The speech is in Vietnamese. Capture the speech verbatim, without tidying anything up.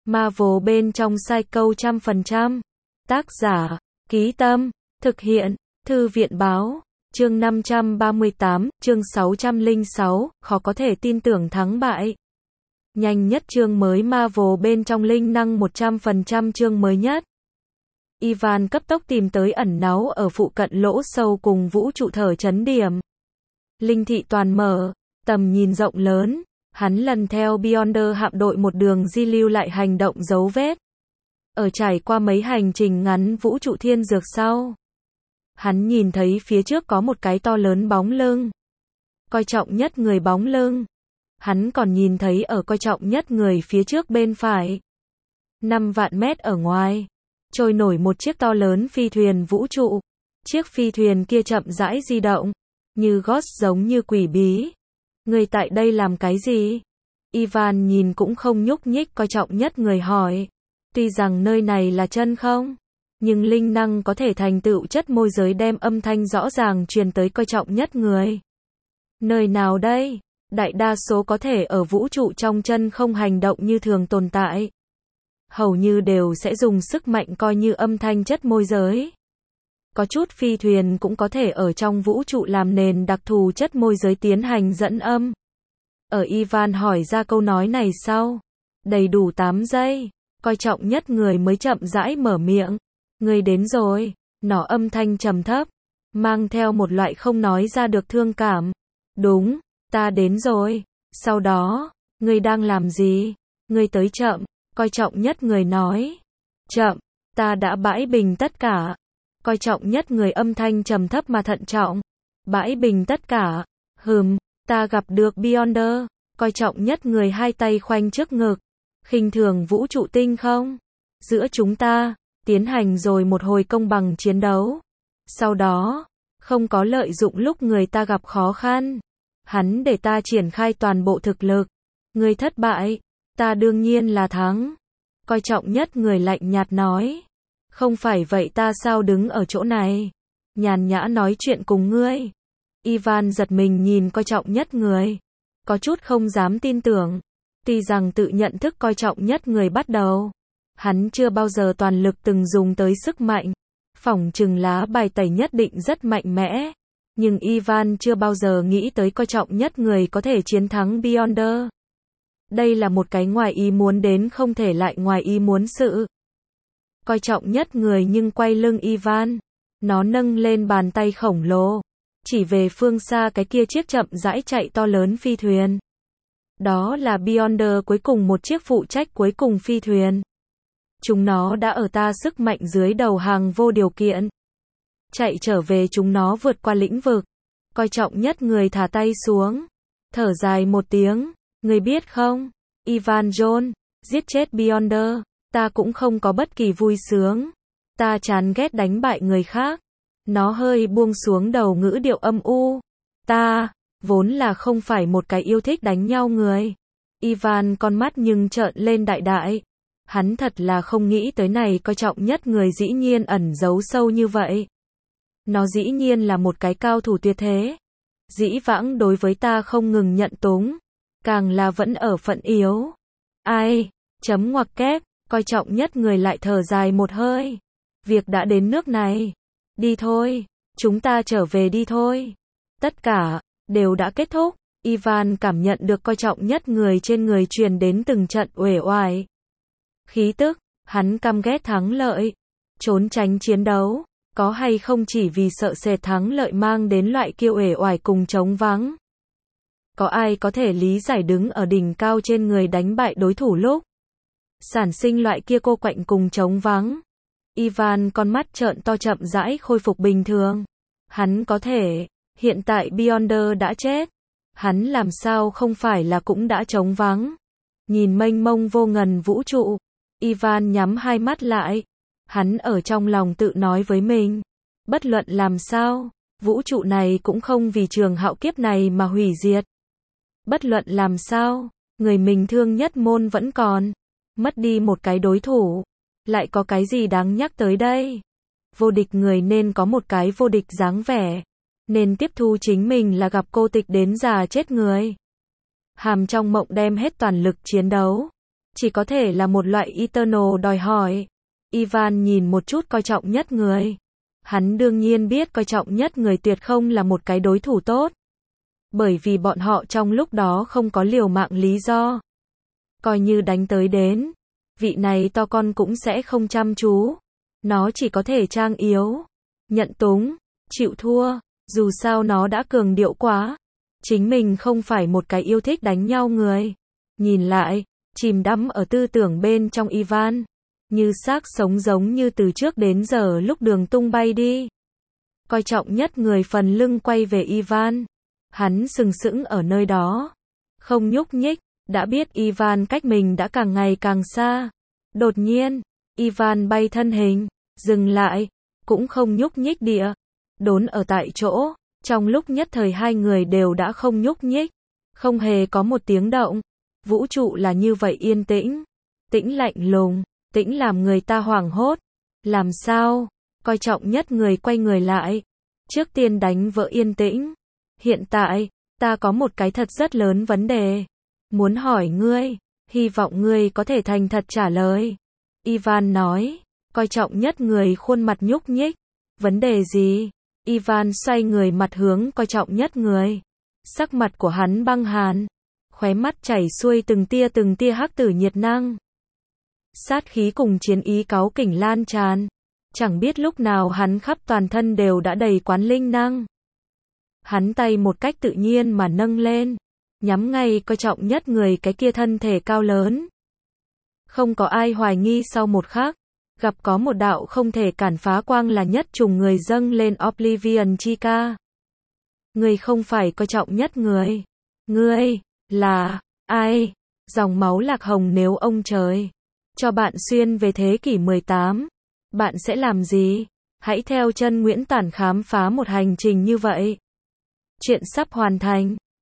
Marvel bên trong Psycho trăm phần trăm. Tác giả, Ký Tâm, thực hiện, Thư viện Báo, chương năm trăm ba mươi tám, chương sáu trăm lẻ sáu, khó có thể tin tưởng thắng bại. Nhanh nhất chương mới Marvel bên trong linh năng một trăm phần trăm chương mới nhất. Ivan cấp tốc tìm tới ẩn náu ở phụ cận lỗ sâu cùng vũ trụ thở chấn điểm. Linh thị toàn mở, tầm nhìn rộng lớn, hắn lần theo Beyonder hạm đội một đường di lưu lại hành động dấu vết. Ở trải qua mấy hành trình ngắn vũ trụ thiên dược sau, hắn nhìn thấy phía trước có một cái to lớn bóng lưng. Coi trọng nhất người bóng lưng. Hắn còn nhìn thấy ở coi trọng nhất người phía trước bên phải. năm vạn mét ở ngoài, trôi nổi một chiếc to lớn phi thuyền vũ trụ. Chiếc phi thuyền kia chậm rãi di động, như Ghost giống như quỷ bí. Người tại đây làm cái gì? Ivan nhìn cũng không nhúc nhích coi trọng nhất người hỏi. Tuy rằng nơi này là chân không, nhưng linh năng có thể thành tựu chất môi giới đem âm thanh rõ ràng truyền tới coi trọng nhất người. Nơi nào đây? Đại đa số có thể ở vũ trụ trong chân không hành động như thường tồn tại. Hầu như đều sẽ dùng sức mạnh coi như âm thanh chất môi giới. Có chút phi thuyền cũng có thể ở trong vũ trụ làm nền đặc thù chất môi giới tiến hành dẫn âm. Ở Ivan hỏi ra câu nói này sau, đầy đủ tám giây, coi trọng nhất người mới chậm rãi mở miệng. Người đến rồi, nó âm thanh trầm thấp, mang theo một loại không nói ra được thương cảm. Đúng, ta đến rồi. Sau đó, người đang làm gì? Người tới chậm, coi trọng nhất người nói. Chậm, ta đã bãi bình tất cả. Coi trọng nhất người âm thanh trầm thấp mà thận trọng. Bãi bình tất cả. Hừm, ta gặp được Beyonder. Coi trọng nhất người hai tay khoanh trước ngực. Khinh thường vũ trụ tinh không? Giữa chúng ta, tiến hành rồi một hồi công bằng chiến đấu. Sau đó, không có lợi dụng lúc người ta gặp khó khăn. Hắn để ta triển khai toàn bộ thực lực. Người thất bại, ta đương nhiên là thắng. Coi trọng nhất người lạnh nhạt nói. Không phải vậy ta sao đứng ở chỗ này? Nhàn nhã nói chuyện cùng ngươi. Ivan giật mình nhìn coi trọng nhất người. Có chút không dám tin tưởng. Tuy rằng tự nhận thức coi trọng nhất người bắt đầu. Hắn chưa bao giờ toàn lực từng dùng tới sức mạnh. Phỏng chừng lá bài tẩy nhất định rất mạnh mẽ. Nhưng Ivan chưa bao giờ nghĩ tới coi trọng nhất người có thể chiến thắng Beyonder. Đây là một cái ngoài ý muốn đến không thể lại ngoài ý muốn sự. Coi trọng nhất người nhưng quay lưng Ivan. Nó nâng lên bàn tay khổng lồ. Chỉ về phương xa cái kia chiếc chậm rãi chạy to lớn phi thuyền. Đó là Beyonder cuối cùng một chiếc phụ trách cuối cùng phi thuyền. Chúng nó đã ở ta sức mạnh dưới đầu hàng vô điều kiện. Chạy trở về chúng nó vượt qua lĩnh vực. Coi trọng nhất người thả tay xuống. Thở dài một tiếng. Người biết không? Ivan John, giết chết Beyonder. Ta cũng không có bất kỳ vui sướng. Ta chán ghét đánh bại người khác. Nó hơi buông xuống đầu ngữ điệu âm u. Ta, vốn là không phải một cái yêu thích đánh nhau người. Ivan con mắt nhưng trợn lên đại đại. Hắn thật là không nghĩ tới này coi trọng nhất người dĩ nhiên ẩn giấu sâu như vậy. Nó dĩ nhiên là một cái cao thủ tuyệt thế. Dĩ vãng đối với ta không ngừng nhận túng. Càng là vẫn ở phận yếu. Ai, chấm ngoặc kép, coi trọng nhất người lại thở dài một hơi. Việc đã đến nước này. Đi thôi, chúng ta trở về đi thôi. Tất cả, đều đã kết thúc. Ivan cảm nhận được coi trọng nhất người trên người truyền đến từng trận uể oải. Khí tức, hắn căm ghét thắng lợi. Trốn tránh chiến đấu. Có hay không chỉ vì sợ sệt thắng lợi mang đến loại kiêu uể oải cùng trống vắng. Có ai có thể lý giải đứng ở đỉnh cao trên người đánh bại đối thủ lúc sản sinh loại kia cô quạnh cùng trống vắng. Ivan con mắt trợn to chậm rãi khôi phục bình thường. Hắn có thể, hiện tại Beyonder đã chết. Hắn làm sao không phải là cũng đã trống vắng. Nhìn mênh mông vô ngần vũ trụ. Ivan nhắm hai mắt lại. Hắn ở trong lòng tự nói với mình. Bất luận làm sao, vũ trụ này cũng không vì trường hạo kiếp này mà hủy diệt. Bất luận làm sao, người mình thương nhất môn vẫn còn. Mất đi một cái đối thủ. Lại có cái gì đáng nhắc tới đây? Vô địch người nên có một cái vô địch dáng vẻ. Nên tiếp thu chính mình là gặp cô tịch đến già chết người. Hàm trong mộng đem hết toàn lực chiến đấu. chỉ có thể là một loại eternal đòi hỏi. Ivan nhìn một chút coi trọng nhất người. Hắn đương nhiên biết coi trọng nhất người tuyệt không là một cái đối thủ tốt. Bởi vì bọn họ trong lúc đó không có liều mạng lý do. Coi như đánh tới đến, vị này to con cũng sẽ không chăm chú. Nó chỉ có thể trang yếu, nhận túng, chịu thua, dù sao nó đã cường điệu quá. Chính mình không phải một cái yêu thích đánh nhau người. Nhìn lại, chìm đắm ở tư tưởng bên trong Ivan, như xác sống giống như từ trước đến giờ lúc đường tung bay đi. Coi trọng nhất người phần lưng quay về Ivan. Hắn sừng sững ở nơi đó, không nhúc nhích, đã biết Ivan cách mình đã càng ngày càng xa. Đột nhiên, Ivan bay thân hình, dừng lại, cũng không nhúc nhích địa, đốn ở tại chỗ. Trong lúc nhất thời hai người đều đã không nhúc nhích, không hề có một tiếng động. Vũ trụ là như vậy yên tĩnh, tĩnh lạnh lùng, tĩnh làm người ta hoảng hốt. Làm sao? Coi trọng nhất người quay người lại. Trước tiên đánh vỡ yên tĩnh. Hiện tại, ta có một cái thật rất lớn vấn đề. Muốn hỏi ngươi, hy vọng ngươi có thể thành thật trả lời. Ivan nói, coi trọng nhất người khuôn mặt nhúc nhích. Vấn đề gì? Ivan xoay người mặt hướng coi trọng nhất người. Sắc mặt của hắn băng hàn, khóe mắt chảy xuôi từng tia từng tia hắc tử nhiệt năng. Sát khí cùng chiến ý cáu kỉnh lan tràn. Chẳng biết lúc nào hắn khắp toàn thân đều đã đầy quán linh năng. Hắn tay một cách tự nhiên mà nâng lên, nhắm ngay coi trọng nhất người cái kia thân thể cao lớn. Không có ai hoài nghi sau một khắc, gặp có một đạo không thể cản phá quang là nhất trùng người dâng lên Oblivion chi ca. Ngươi không phải coi trọng nhất người. Ngươi, là, ai? Dòng máu lạc hồng nếu ông trời cho bạn xuyên về thế kỷ mười tám, bạn sẽ làm gì? Hãy theo chân Nguyễn Tản khám phá một hành trình như vậy. Chuyện sắp hoàn thành.